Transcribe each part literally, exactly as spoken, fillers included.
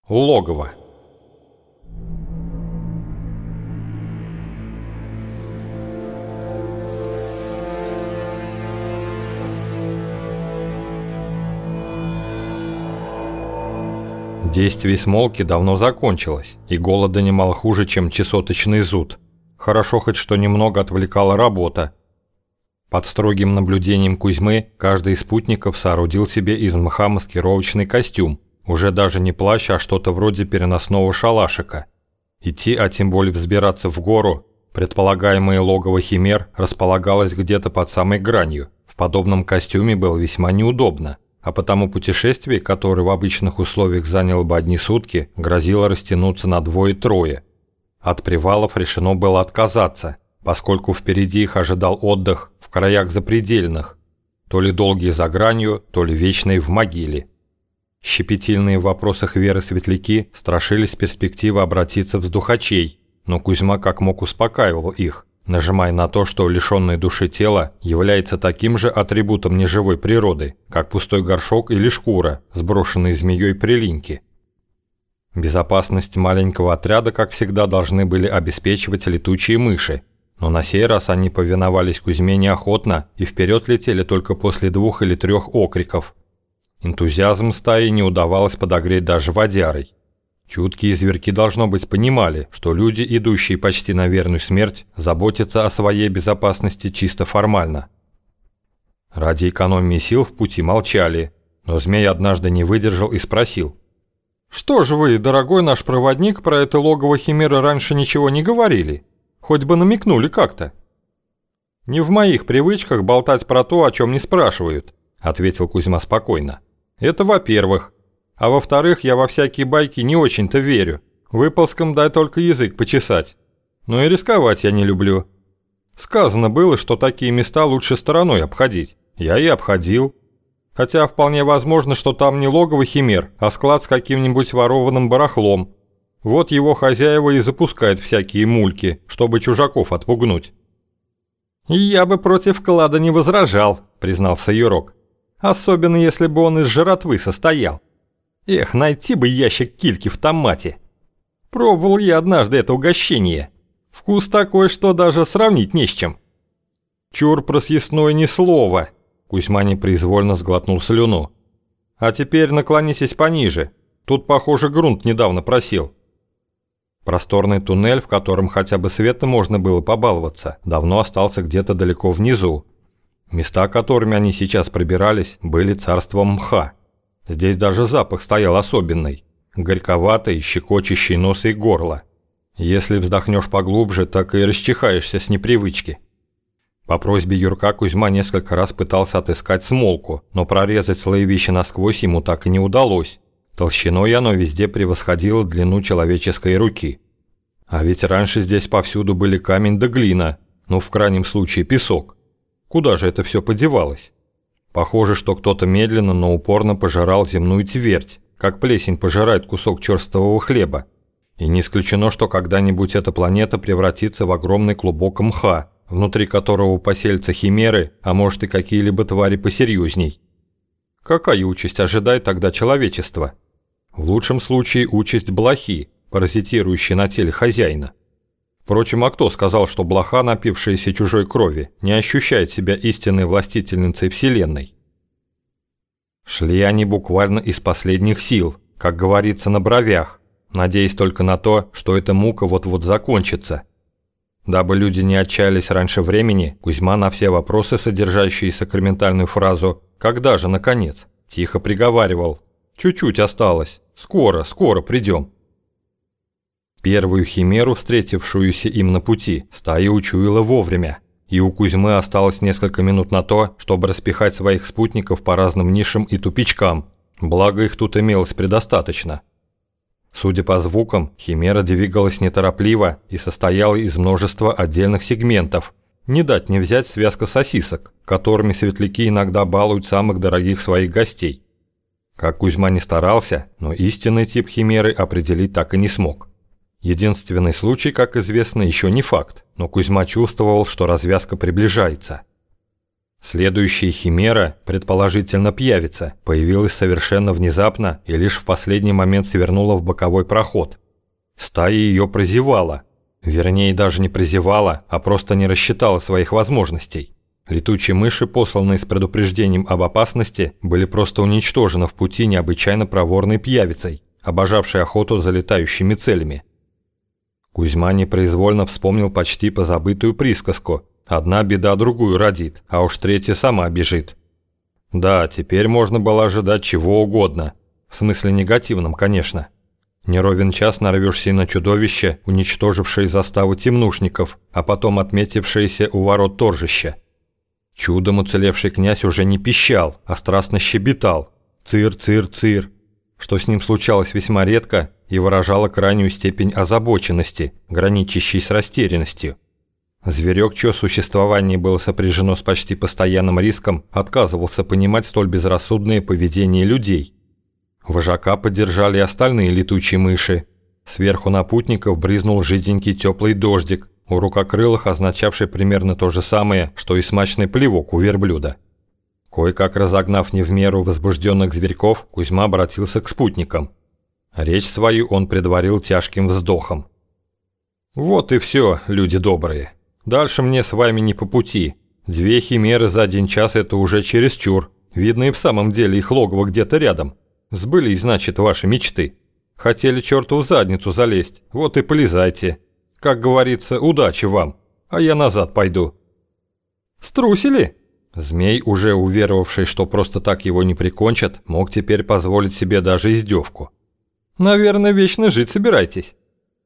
Логово. Действие смолки давно закончилось, и голод донимал хуже, чем чесоточный зуд. Хорошо хоть что немного отвлекала работа. Под строгим наблюдением Кузьмы каждый из спутников соорудил себе из мха маскировочный костюм, уже даже не плащ, а что-то вроде переносного шалашика. Идти, а тем более взбираться в гору, предполагаемое логово химер располагалось где-то под самой гранью. В подобном костюме было весьма неудобно, а потому путешествие, которое в обычных условиях заняло бы одни сутки, грозило растянуться на двое-трое. От привалов решено было отказаться, поскольку впереди их ожидал отдых в краях запредельных, то ли долгие за гранью, то ли вечные в могиле. Щепетильные в вопросах веры светляки страшились перспективы обратиться в сдухачей, но Кузьма как мог успокаивал их, нажимая на то, что лишенное души тело является таким же атрибутом неживой природы, как пустой горшок или шкура, сброшенные змеей прилиньки. Безопасность маленького отряда, как всегда, должны были обеспечивать летучие мыши, но на сей раз они повиновались Кузьме неохотно и вперед летели только после двух или трех окриков. Энтузиазм стаи не удавалось подогреть даже водярой. Чуткие зверьки, должно быть, понимали, что люди, идущие почти на верную смерть, заботятся о своей безопасности чисто формально. Ради экономии сил в пути молчали, но змей однажды не выдержал и спросил: «Что же вы, дорогой наш проводник, про это логово химеры раньше ничего не говорили? Хоть бы намекнули как-то». «Не в моих привычках болтать про то, о чем не спрашивают», — ответил Кузьма спокойно. «Это во-первых. А во-вторых, я во всякие байки не очень-то верю. Выползкам дай только язык почесать. Но и рисковать я не люблю. Сказано было, что такие места лучше стороной обходить. Я и обходил. Хотя вполне возможно, что там не логово химер, а склад с каким-нибудь ворованным барахлом. Вот его хозяева и запускают всякие мульки, чтобы чужаков отпугнуть». «Я бы против клада не возражал», — признался Юрок. «Особенно если бы он из жратвы состоял. Эх, найти бы ящик кильки в томате. Пробовал я однажды это угощение. Вкус такой, что даже сравнить не с чем». «Чур про съестное ни слова», — Кузьма непроизвольно сглотнул слюну. «А теперь наклонитесь пониже. Тут, похоже, грунт недавно просел». Просторный туннель, в котором хотя бы светом можно было побаловаться, давно остался где-то далеко внизу. Места, которыми они сейчас пробирались, были царством мха. Здесь даже запах стоял особенный, горьковатый, щекочущий нос и горло. Если вздохнешь поглубже, так и расчихаешься с непривычки. По просьбе Юрка Кузьма несколько раз пытался отыскать смолку, но прорезать слоевище насквозь ему так и не удалось. Толщиной оно везде превосходило длину человеческой руки. А ведь раньше здесь повсюду были камень да глина, ну в крайнем случае песок. Куда же это все подевалось? Похоже, что кто-то медленно, но упорно пожирал земную твердь, как плесень пожирает кусок черствого хлеба. И не исключено, что когда-нибудь эта планета превратится в огромный клубок мха, внутри которого поселятся химеры, а может и какие-либо твари посерьезней. Какая участь ожидает тогда человечество? В лучшем случае участь блохи, паразитирующей на теле хозяина. Впрочем, а кто сказал, что блоха, напившаяся чужой крови, не ощущает себя истинной властительницей Вселенной? Шли они буквально из последних сил, как говорится, на бровях, надеясь только на то, что эта мука вот-вот закончится. Дабы люди не отчаялись раньше времени, Кузьма на все вопросы, содержащие сакраментальную фразу «Когда же, наконец?», тихо приговаривал: «Чуть-чуть осталось, скоро, скоро придем». Первую химеру, встретившуюся им на пути, стая учуяла вовремя, и у Кузьмы осталось несколько минут на то, чтобы распихать своих спутников по разным нишам и тупичкам, благо их тут имелось предостаточно. Судя по звукам, химера двигалась неторопливо и состояла из множества отдельных сегментов, не дать не взять связка сосисок, которыми светляки иногда балуют самых дорогих своих гостей. Как Кузьма не старался, но истинный тип химеры определить так и не смог. Единственный случай, как известно, еще не факт, но Кузьма чувствовал, что развязка приближается. Следующая химера, предположительно пьявица, появилась совершенно внезапно и лишь в последний момент свернула в боковой проход. Стая ее прозевала. Вернее, даже не прозевала, а просто не рассчитала своих возможностей. Летучие мыши, посланные с предупреждением об опасности, были просто уничтожены в пути необычайно проворной пьявицей, обожавшей охоту за летающими целями. Кузьма непроизвольно вспомнил почти позабытую присказку: «Одна беда другую родит, а уж третья сама бежит». Да, теперь можно было ожидать чего угодно. В смысле негативном, конечно. Не ровен час нарвешься и на чудовище, уничтожившее заставу темнушников, а потом отметившееся у ворот торжища. Чудом уцелевший князь уже не пищал, а страстно щебетал. Цир, цир, цир. Что с ним случалось весьма редко и выражало крайнюю степень озабоченности, граничащей с растерянностью. Зверек, чье существование было сопряжено с почти постоянным риском, отказывался понимать столь безрассудное поведение людей. Вожака поддержали и остальные летучие мыши. Сверху на путников брызнул жиденький теплый дождик, у рукокрылых означавший примерно то же самое, что и смачный плевок у верблюда. Кое-как разогнав не в меру возбужденных зверьков, Кузьма обратился к спутникам. Речь свою он предварил тяжким вздохом. «Вот и все, люди добрые. Дальше мне с вами не по пути. Две химеры за один час – это уже чересчур. Видно, и в самом деле их логово где-то рядом. Сбылись, значит, ваши мечты. Хотели черту в задницу залезть, вот и полезайте. Как говорится, удачи вам, а я назад пойду». «Струсили?» Змей, уже уверовавший, что просто так его не прикончат, мог теперь позволить себе даже издевку. «Наверное, вечно жить собираетесь».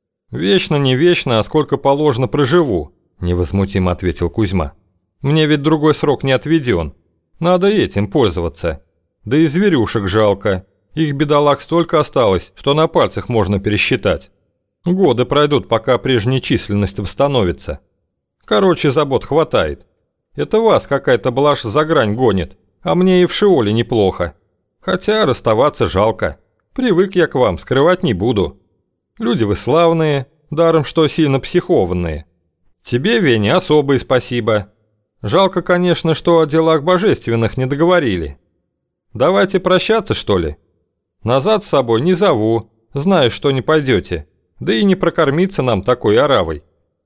«Вечно не вечно, а сколько положено проживу», – невозмутимо ответил Кузьма. «Мне ведь другой срок не отведен. Надо этим пользоваться. Да и зверюшек жалко. Их бедолаг столько осталось, что на пальцах можно пересчитать. Годы пройдут, пока прежняя численность восстановится. Короче, забот хватает. Это вас какая-то блажь за грань гонит, а мне и в Шиоле неплохо. Хотя расставаться жалко. Привык я к вам, скрывать не буду. Люди вы славные, даром что сильно психованные. Тебе, Веня, особое спасибо. Жалко, конечно, что о делах божественных не договорили. Давайте прощаться, что ли? Назад с собой не зову, знаю, что не пойдете. Да и не прокормиться нам такой оравой».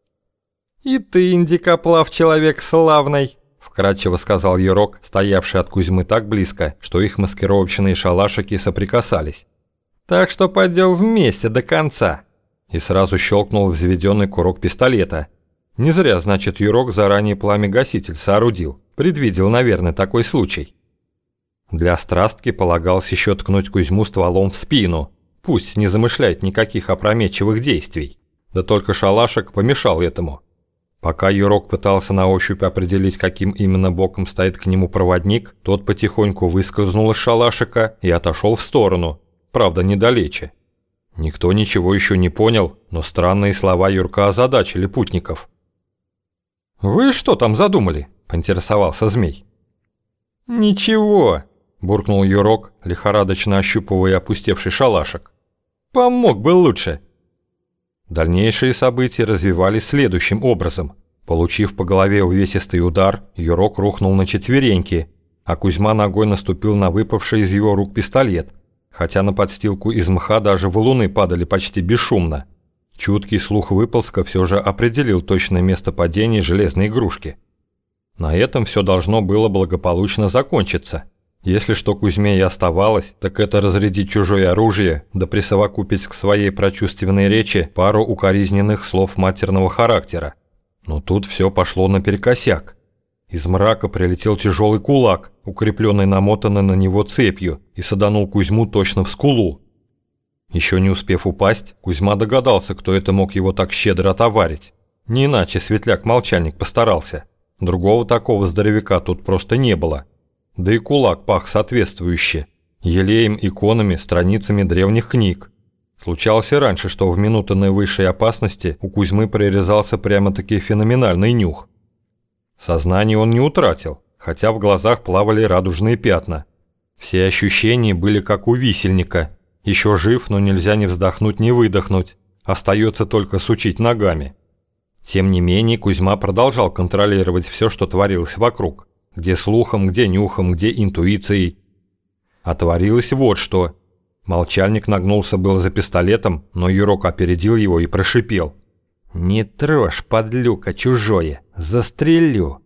«И ты, индикоплав, человек славный», – вкратчиво сказал Юрок, стоявший от Кузьмы так близко, что их маскировочные шалашики соприкасались. «Так что пойдем вместе до конца». И сразу щелкнул взведенный курок пистолета. Не зря, значит, Юрок заранее пламя-гаситель соорудил. Предвидел, наверное, такой случай. Для страстки полагалось еще ткнуть Кузьму стволом в спину. Пусть не замышляет никаких опрометчивых действий. Да только шалашик помешал этому. Пока Юрок пытался на ощупь определить, каким именно боком стоит к нему проводник, тот потихоньку выскользнул из шалашика и отошел в сторону, правда, недалече. Никто ничего еще не понял, но странные слова Юрка озадачили путников. «Вы что там задумали?» – поинтересовался змей. «Ничего», – буркнул Юрок, лихорадочно ощупывая опустевший шалашик. «Помог бы лучше». Дальнейшие события развивались следующим образом. Получив по голове увесистый удар, Юрок рухнул на четвереньки, а Кузьма ногой наступил на выпавший из его рук пистолет, хотя на подстилку из мха даже валуны падали почти бесшумно. Чуткий слух выползка все же определил точное место падения железной игрушки. На этом все должно было благополучно закончиться. Если что Кузьме и оставалось, так это разрядить чужое оружие, да присовокупить к своей прочувственной речи пару укоризненных слов матерного характера. Но тут все пошло наперекосяк. Из мрака прилетел тяжелый кулак, укрепленный намотанной на него цепью, и саданул Кузьму точно в скулу. Еще не успев упасть, Кузьма догадался, кто это мог его так щедро отоварить. Не иначе светляк-молчальник постарался. Другого такого здоровяка тут просто не было. Да и кулак пах соответствующе. Елеем, иконами, страницами древних книг. Случалось и раньше, что в минуты наивысшей опасности у Кузьмы прорезался прямо-таки феноменальный нюх. Сознание он не утратил, хотя в глазах плавали радужные пятна. Все ощущения были как у висельника. Еще жив, но нельзя ни вздохнуть, ни выдохнуть. Остается только сучить ногами. Тем не менее, Кузьма продолжал контролировать все, что творилось вокруг. Где слухом, где нюхом, где интуицией. Отворилось вот что. Молчальник нагнулся было за пистолетом, но Юрок опередил его и прошипел: «Не трожь, подлюка, чужое, застрелю».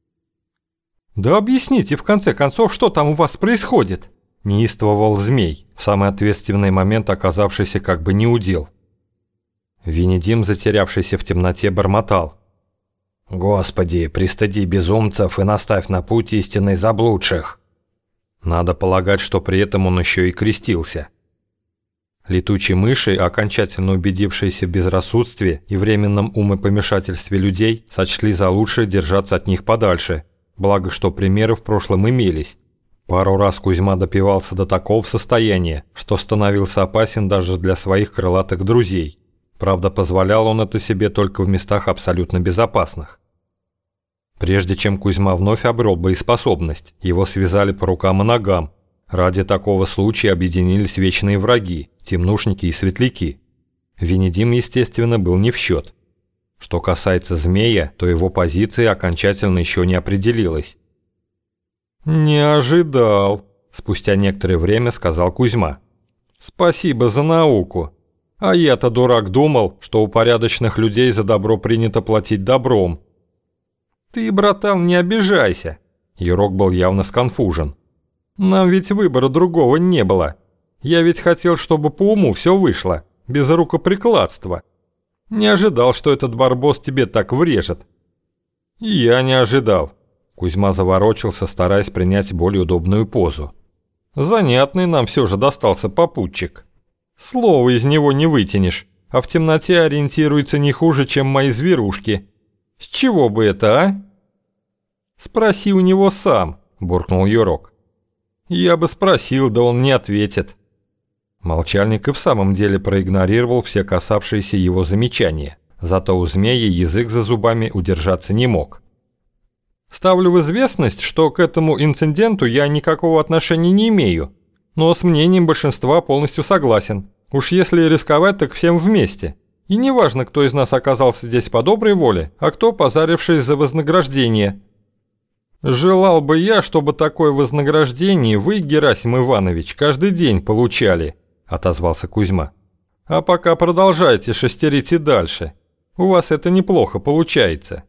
«Да объясните, в конце концов, что там у вас происходит?» – неистовывал Змей, в самый ответственный момент оказавшийся как бы неудел. Венедим, затерявшийся в темноте, бормотал: «Господи, пристыди безумцев и наставь на путь истинный заблудших». Надо полагать, что при этом он еще и крестился. Летучие мыши, окончательно убедившиеся в безрассудстве и временном умопомешательстве людей, сочли за лучшее держаться от них подальше, благо что примеры в прошлом имелись. Пару раз Кузьма допивался до такого состояния, что становился опасен даже для своих крылатых друзей. Правда, позволял он это себе только в местах абсолютно безопасных. Прежде чем Кузьма вновь обрел боеспособность, его связали по рукам и ногам. Ради такого случая объединились вечные враги, темнушники и светляки. Венедим, естественно, был не в счет. Что касается Змея, то его позиция окончательно еще не определилась. «Не ожидал», – спустя некоторое время сказал Кузьма. «Спасибо за науку. А я-то, дурак, думал, что у порядочных людей за добро принято платить добром». «Ты, братан, не обижайся», – Юрок был явно сконфужен. «Нам ведь выбора другого не было. Я ведь хотел, чтобы по уму все вышло, без рукоприкладства. Не ожидал, что этот барбос тебе так врежет». «И я не ожидал», – Кузьма заворочился, стараясь принять более удобную позу. «Занятный нам все же достался попутчик. Слова из него не вытянешь, а в темноте ориентируется не хуже, чем мои зверушки. С чего бы это, а?» «Спроси у него сам», – буркнул Юрок. «Я бы спросил, да он не ответит». Молчальник и в самом деле проигнорировал все касавшиеся его замечания, зато у Змея язык за зубами удержаться не мог. «Ставлю в известность, что к этому инциденту я никакого отношения не имею, но с мнением большинства полностью согласен. Уж если рисковать, так всем вместе. И неважно, кто из нас оказался здесь по доброй воле, а кто, позарившись за вознаграждение. Желал бы я, чтобы такое вознаграждение вы, Герасим Иванович, каждый день получали», – отозвался Кузьма. «А пока продолжайте шестерить и дальше. У вас это неплохо получается».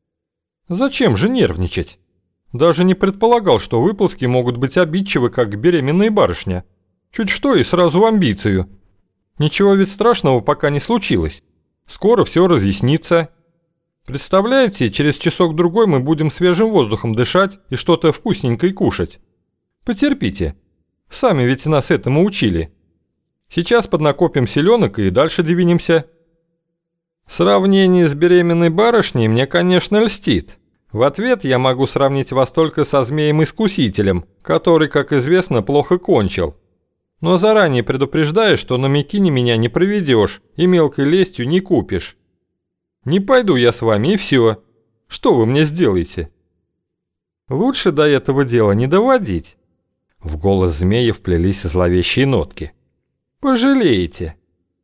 «Зачем же нервничать? Даже не предполагал, что выплески могут быть обидчивы, как беременная барышня. Чуть что и сразу в амбицию. Ничего ведь страшного пока не случилось. Скоро все разъяснится. Представляете, через часок-другой мы будем свежим воздухом дышать и что-то вкусненькое кушать. Потерпите. Сами ведь нас этому учили. Сейчас поднакопим селенок и дальше двинемся». «Сравнение с беременной барышней мне, конечно, льстит. В ответ я могу сравнить вас только со Змеем-искусителем, который, как известно, плохо кончил. Но заранее предупреждаю, что на Микине меня не проведешь и мелкой лестью не купишь. Не пойду я с вами, и все. Что вы мне сделаете?» «Лучше до этого дела не доводить». В голос Змея вплелись зловещие нотки. «Пожалеете».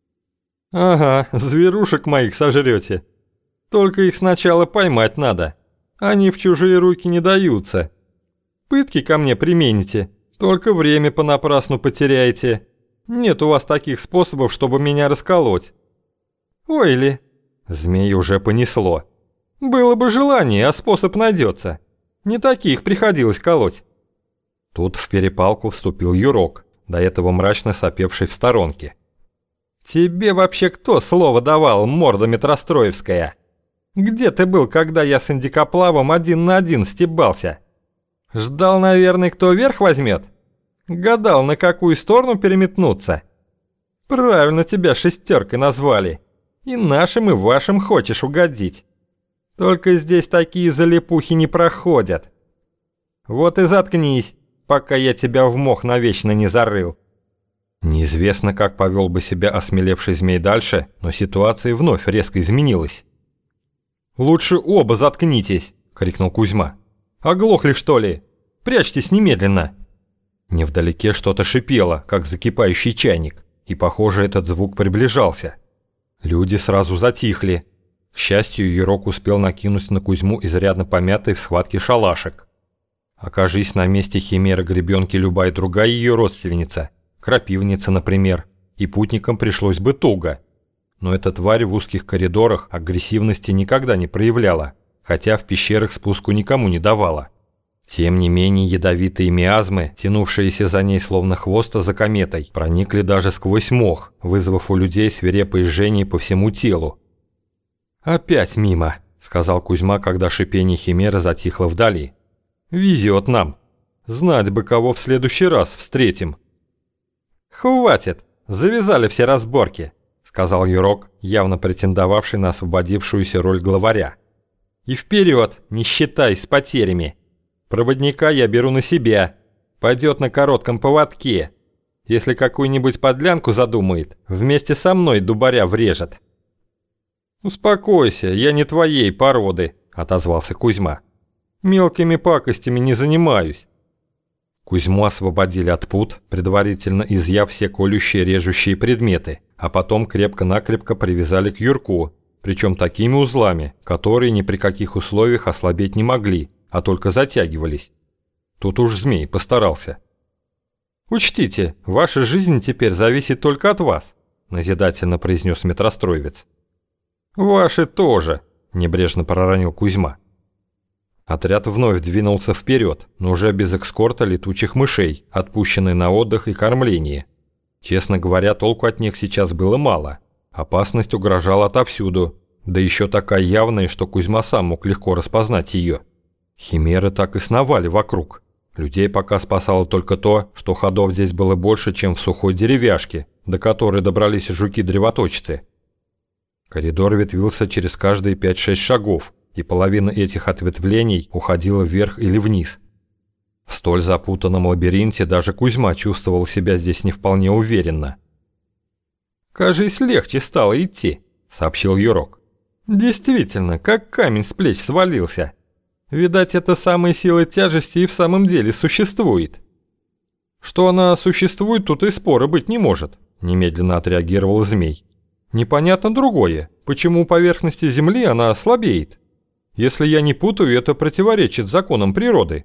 «Ага, зверушек моих сожрете. Только их сначала поймать надо. Они в чужие руки не даются. Пытки ко мне примените, только время понапрасну потеряете. Нет у вас таких способов, чтобы меня расколоть». «Ой ли». Змей уже понесло. «Было бы желание, а способ найдется. Не таких приходилось колоть». Тут в перепалку вступил Юрок, до этого мрачно сопевший в сторонке. «Тебе вообще кто слово давал, морда метростроевская? Где ты был, когда я с индикоплавом один на один стебался? Ждал, наверное, кто верх возьмет? Гадал, на какую сторону переметнуться? Правильно тебя шестеркой назвали. И нашим, и вашим хочешь угодить. Только здесь такие залипухи не проходят. Вот и заткнись, пока я тебя в мох навечно не зарыл». Неизвестно, как повел бы себя осмелевший Змей дальше, но ситуация вновь резко изменилась. «Лучше оба заткнитесь!» – крикнул Кузьма. «Оглохли, что ли? Прячьтесь немедленно!» Невдалеке что-то шипело, как закипающий чайник, и, похоже, этот звук приближался. Люди сразу затихли. К счастью, Юрок успел накинуть на Кузьму изрядно помятый в схватке шалашик. Окажись на месте химеры-гребенки любая другая ее родственница, крапивница, например, и путникам пришлось бы туго. Но эта тварь в узких коридорах агрессивности никогда не проявляла, хотя в пещерах спуску никому не давала. Тем не менее, ядовитые миазмы, тянувшиеся за ней словно хвоста за кометой, проникли даже сквозь мох, вызвав у людей свирепое жжение по всему телу. «Опять мимо», — сказал Кузьма, когда шипение химеры затихло вдали. «Везет нам. Знать бы, кого в следующий раз встретим». «Хватит! Завязали все разборки», — сказал Юрок, явно претендовавший на освободившуюся роль главаря. «И вперед, не считаясь с потерями. Проводника я беру на себя. Пойдет на коротком поводке. Если какую-нибудь подлянку задумает, вместе со мной дубаря врежет». «Успокойся, я не твоей породы», — отозвался Кузьма. «Мелкими пакостями не занимаюсь». Кузьму освободили от пут, предварительно изъяв все колющие режущие предметы, а потом крепко-накрепко привязали к Юрку, причем такими узлами, которые ни при каких условиях ослабеть не могли, а только затягивались. Тут уж змей постарался. «Учтите, ваша жизнь теперь зависит только от вас», — назидательно произнес метростроевец. «Ваши тоже», — небрежно проронил Кузьма. Отряд вновь двинулся вперед, но уже без эскорта летучих мышей, отпущенной на отдых и кормление. Честно говоря, толку от них сейчас было мало. Опасность угрожала отовсюду, да еще такая явная, что Кузьма сам мог легко распознать ее. Химеры так и сновали вокруг. Людей пока спасало только то, что ходов здесь было больше, чем в сухой деревяшке, до которой добрались жуки-древоточцы. Коридор ветвился через каждые пять-шесть шагов, и половина этих ответвлений уходила вверх или вниз. В столь запутанном лабиринте даже Кузьма чувствовал себя здесь не вполне уверенно. «Кажись, легче стало идти», — сообщил Юрок. «Действительно, как камень с плеч свалился. Видать, эта самая сила тяжести и в самом деле существует». «Что она существует, тут и спора быть не может», — немедленно отреагировал змей. «Непонятно другое, почему у поверхности Земли она слабеет. Если я не путаю, это противоречит законам природы».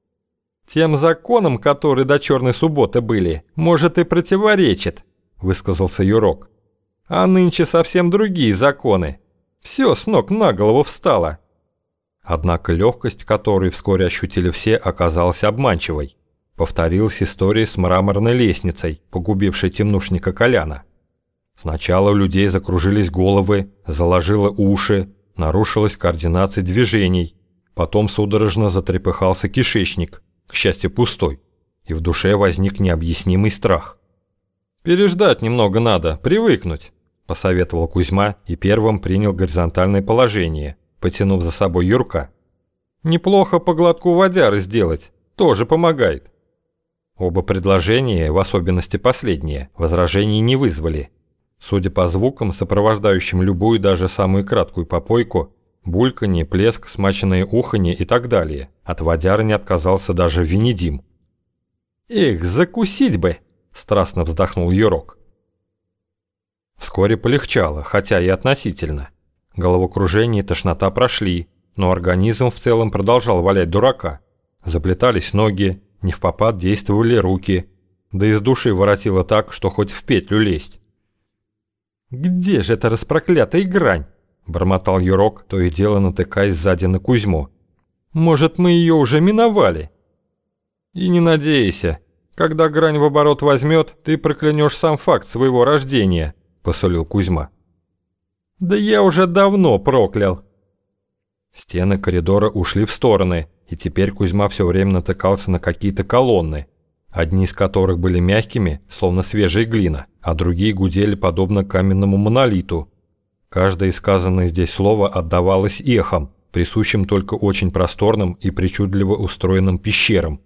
«Тем законам, которые до черной субботы были, может и противоречит», — высказался Юрок. «А нынче совсем другие законы. Все с ног на голову встало». Однако легкость, которую вскоре ощутили все, оказалась обманчивой. Повторилась история с мраморной лестницей, погубившей темнушника Коляна. Сначала у людей закружились головы, заложило уши, нарушилась координация движений, потом судорожно затрепыхался кишечник, к счастью пустой, и в душе возник необъяснимый страх. «Переждать немного надо, привыкнуть», – посоветовал Кузьма и первым принял горизонтальное положение, потянув за собой Юрка. «Неплохо по глотку водяры сделать, тоже помогает». Оба предложения, в особенности последнее, возражений не вызвали. Судя по звукам, сопровождающим любую даже самую краткую попойку, бульканье, плеск, смаченное уханье и так далее, от водяры не отказался даже Венедим. «Эх, закусить бы!» – страстно вздохнул Юрок. Вскоре полегчало, хотя и относительно. Головокружение и тошнота прошли, но организм в целом продолжал валять дурака. Заплетались ноги, невпопад действовали руки, да из души воротило так, что хоть в петлю лезть. «Где же эта распроклятая грань?» – бормотал Юрок, то и дело натыкаясь сзади на Кузьму. «Может, мы ее уже миновали?» «И не надейся. Когда грань в оборот возьмет, ты проклянешь сам факт своего рождения», – посулил Кузьма. «Да я уже давно проклял». Стены коридора ушли в стороны, и теперь Кузьма все время натыкался на какие-то колонны, одни из которых были мягкими, словно свежая глина, а другие гудели подобно каменному монолиту. Каждое сказанное здесь слово отдавалось эхом, присущим только очень просторным и причудливо устроенным пещерам.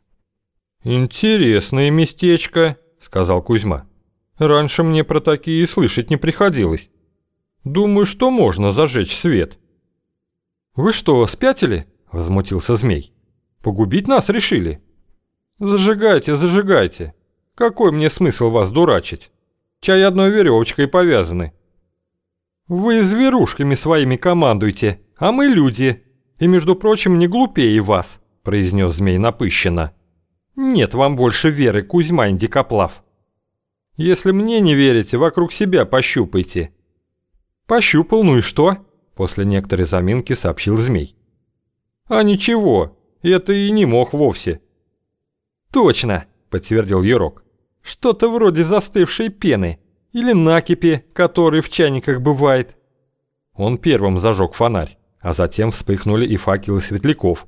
«Интересное местечко», — сказал Кузьма. «Раньше мне про такие и слышать не приходилось. Думаю, что можно зажечь свет». «Вы что, спятили?» — возмутился змей. «Погубить нас решили?» «Зажигайте, зажигайте. Какой мне смысл вас дурачить? Чай одной веревочкой повязаны». «Вы зверушками своими командуйте, а мы люди, и, между прочим, не глупее вас», — произнес змей напыщенно. «Нет вам больше веры, Кузьма Индикоплав. Если мне не верите, вокруг себя пощупайте». «Пощупал, ну и что?» — после некоторой заминки сообщил змей. «А ничего, это и не мох вовсе». «Точно!» — подтвердил Юрок. «Что-то вроде застывшей пены или накипи, который в чайниках бывает». Он первым зажег фонарь, а затем вспыхнули и факелы светляков.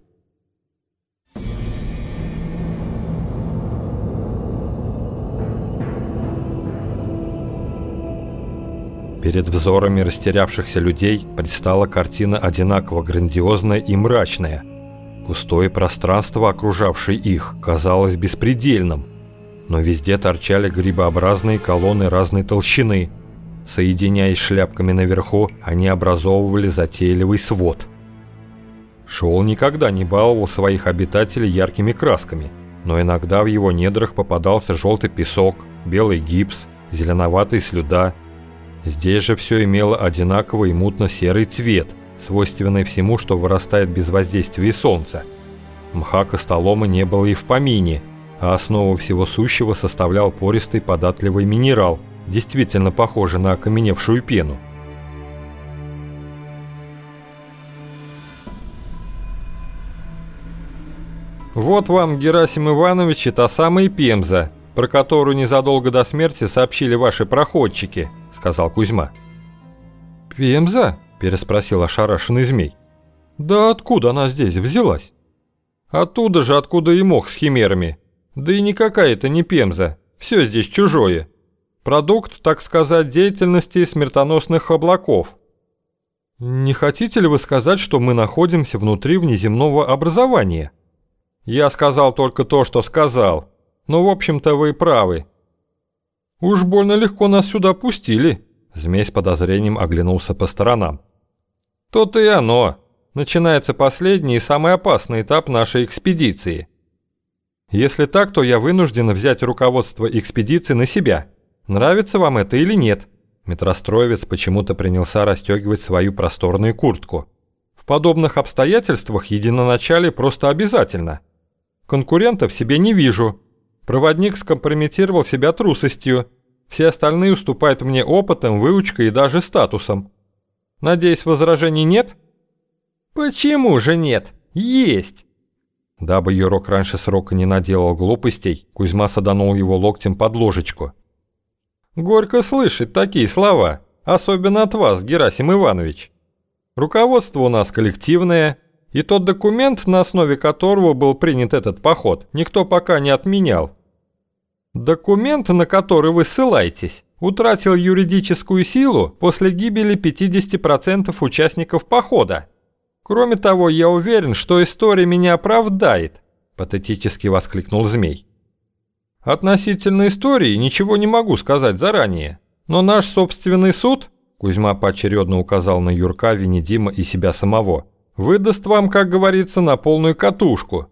Перед взорами растерявшихся людей предстала картина одинаково грандиозная и мрачная. Пустое пространство, окружавшее их, казалось беспредельным, но везде торчали грибообразные колонны разной толщины. Соединяясь шляпками наверху, они образовывали затейливый свод. Шоул никогда не баловал своих обитателей яркими красками, но иногда в его недрах попадался желтый песок, белый гипс, зеленоватая слюда. Здесь же все имело одинаковый мутно-серый цвет, свойственный всему, что вырастает без воздействия солнца. Мха костолома не было и в помине, а основу всего сущего составлял пористый податливый минерал, действительно похожий на окаменевшую пену. «Вот вам, Герасим Иванович, и та самая Пемза, про которую незадолго до смерти сообщили ваши проходчики», — сказал Кузьма. «Пемза?» — переспросил ошарашенный змей. «Да откуда она здесь взялась?» «Оттуда же, откуда и мох с химерами. Да и никакая это не Пемза, все здесь чужое. Продукт, так сказать, деятельности смертоносных облаков». «Не хотите ли вы сказать, что мы находимся внутри внеземного образования?» «Я сказал только то, что сказал. Но, в общем-то, вы правы». «Уж больно легко нас сюда пустили», — змей с подозрением оглянулся по сторонам. «То-то и оно. Начинается последний и самый опасный этап нашей экспедиции. Если так, то я вынужден взять руководство экспедиции на себя. Нравится вам это или нет?» Метростроевец почему-то принялся расстегивать свою просторную куртку. «В подобных обстоятельствах единоначалие просто обязательно. Конкурента в себе не вижу. Проводник скомпрометировал себя трусостью. Все остальные уступают мне опытом, выучкой и даже статусом. Надеюсь, возражений нет?» «Почему же нет? Есть!» Дабы Юрок раньше срока не наделал глупостей, Кузьма саданул его локтем под ложечку. «Горько слышать такие слова, особенно от вас, Герасим Иванович. Руководство у нас коллективное, и тот документ, на основе которого был принят этот поход, никто пока не отменял. Документ, на который вы ссылаетесь, утратил юридическую силу после гибели пятидесяти процентов участников похода. Кроме того, я уверен, что история меня оправдает», — патетически воскликнул змей. «Относительно истории ничего не могу сказать заранее, но наш собственный суд», — Кузьма поочередно указал на Юрка, Венедима и себя самого, «выдаст вам, как говорится, на полную катушку».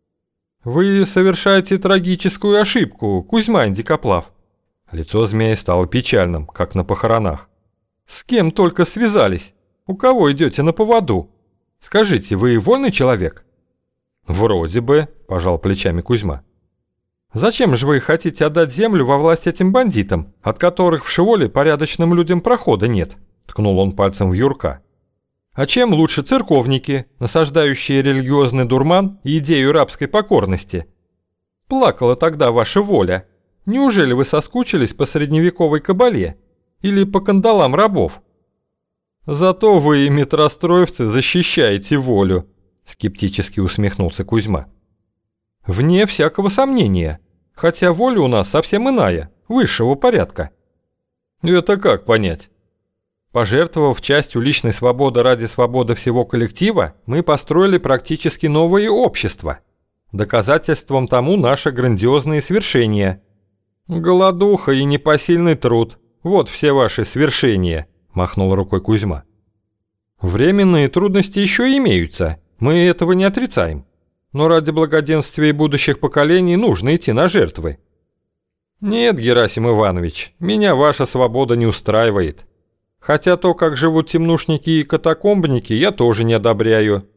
«Вы совершаете трагическую ошибку, Кузьма Индикоплав». Лицо змея стало печальным, как на похоронах. «С кем только связались? У кого идете на поводу? Скажите, вы вольный человек?» «Вроде бы», – пожал плечами Кузьма. «Зачем же вы хотите отдать землю во власть этим бандитам, от которых в Шиоле порядочным людям прохода нет?» – ткнул он пальцем в Юрка. «А чем лучше церковники, насаждающие религиозный дурман и идею рабской покорности? Плакала тогда ваша воля. Неужели вы соскучились по средневековой кабале или по кандалам рабов? Зато вы, метростроевцы, защищаете волю», — скептически усмехнулся Кузьма. «Вне всякого сомнения, хотя воля у нас совсем иная, высшего порядка». «Это как понять?» «Пожертвовав частью личной свободы ради свободы всего коллектива, мы построили практически новое общество. Доказательством тому наши грандиозные свершения. Голодуха и непосильный труд – вот все ваши свершения», – махнул рукой Кузьма. «Временные трудности еще имеются, мы этого не отрицаем. Но ради благоденствия будущих поколений нужно идти на жертвы». «Нет, Герасим Иванович, меня ваша свобода не устраивает. Хотя то, как живут темнушники и катакомбники, я тоже не одобряю.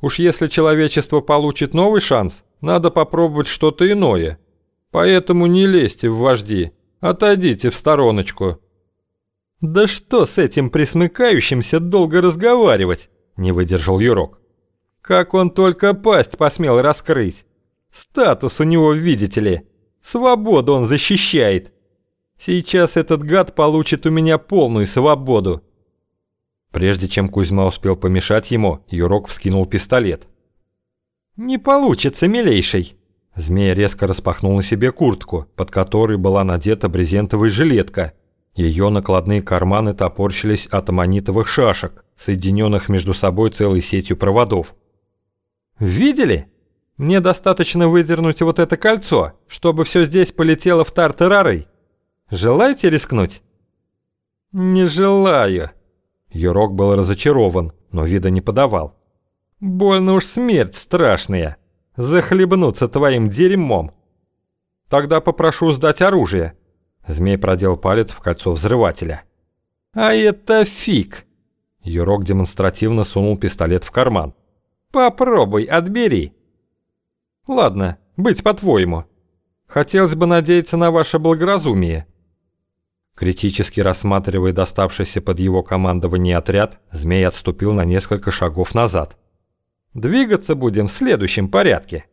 Уж если человечество получит новый шанс, надо попробовать что-то иное. Поэтому не лезьте в вожди, отойдите в стороночку». «Да что с этим присмыкающимся долго разговаривать?» – не выдержал Юрок. «Как он только пасть посмел раскрыть! Статус у него, видите ли, свободу он защищает. Сейчас этот гад получит у меня полную свободу». Прежде чем Кузьма успел помешать ему, Юрок вскинул пистолет. «Не получится, милейший!» Змей резко распахнул на себе куртку, под которой была надета брезентовая жилетка. Ее накладные карманы топорщились от аммонитовых шашек, соединенных между собой целой сетью проводов. «Видели? Мне достаточно выдернуть вот это кольцо, чтобы все здесь полетело в тартарары. Желаете рискнуть?» «Не желаю». Юрок был разочарован, но вида не подавал. «Больно уж смерть страшная. Захлебнуться твоим дерьмом. Тогда попрошу сдать оружие». Змей продел палец в кольцо взрывателя. «А это фиг!» Юрок демонстративно сунул пистолет в карман. «Попробуй, отбери». «Ладно, быть по-твоему. Хотелось бы надеяться на ваше благоразумие». Критически рассматривая доставшийся под его командование отряд, Змей отступил на несколько шагов назад. «Двигаться будем в следующем порядке.